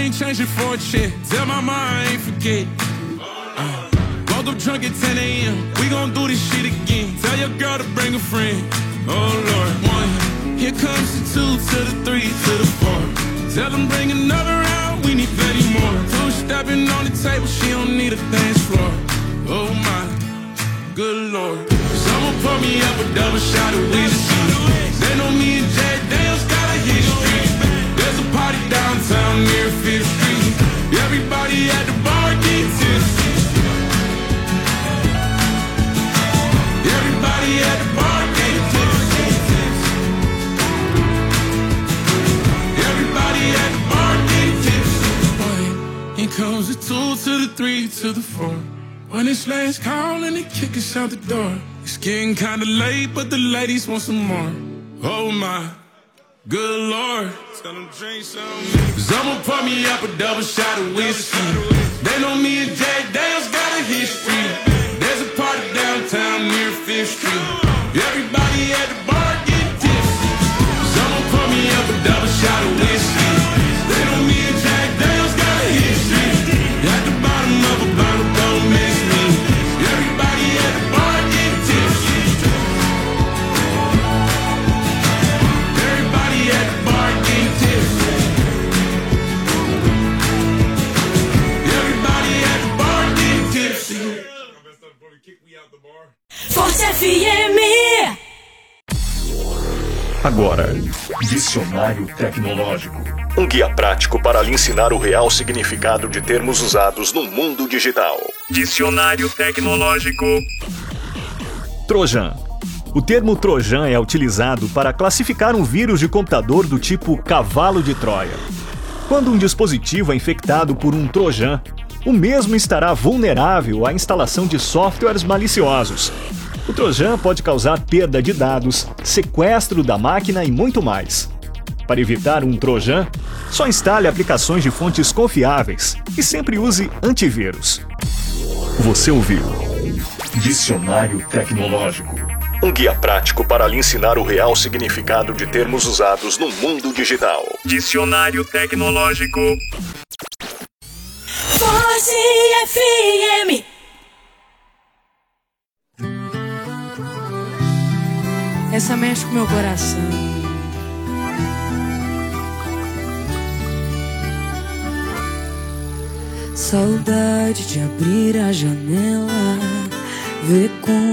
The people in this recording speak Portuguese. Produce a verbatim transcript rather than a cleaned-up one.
ain't changing for a check. Tell my mom I ain't forget. Uh, woke up drunk at ten a m We gon' do this shit again. Tell your girl to bring a friend. Oh Lord, one. Here comes the two to the three to the four. Tell them bring another round. We need thirty more. Two stepping on the table. She don't need a dance floor. Oh my, good Lord. Someone pour me up a double shot of whiskey. They know me and Jack Daniels got a history. There's a party downtown near Fifth Street. Everybody at the bar get tipsy. Everybody at the bar get tipsy. Everybody at the bar get tipsy. Boy, here comes the two to the three to the four. When it's last call and they kick us out the door. It's getting kinda late, but the ladies want some more. Oh my, good Lord. Tell them drink some. Someone pour me up a double shot of whiskey. They know me and Jack Daniels got a history. There's a party downtown near Fifth Street. Everybody at the bar get tipsy. Someone pour me up a double shot of whiskey. They know me and Jack Daniels got a history. At the bottom of a bottle, don't miss me. Everybody at the bar get tipsy. Everybody at the bar get tipsy. Everybody at the bar get tipsy. Forte F M. Agora, Dicionário Tecnológico. Um guia prático para lhe ensinar o real significado de termos usados no mundo digital. Dicionário Tecnológico. Trojan. O termo Trojan é utilizado para classificar um vírus de computador do tipo cavalo de Troia. Quando um dispositivo é infectado por um Trojan, o mesmo estará vulnerável à instalação de softwares maliciosos. O Trojan pode causar perda de dados, sequestro da máquina e muito mais. Para evitar um Trojan, só instale aplicações de fontes confiáveis e sempre use antivírus. Você ouviu Dicionário Tecnológico. Um guia prático para lhe ensinar o real significado de termos usados no mundo digital. Dicionário Tecnológico. Forte F M. Essa mexe com meu coração. Saudade de abrir a janela, ver com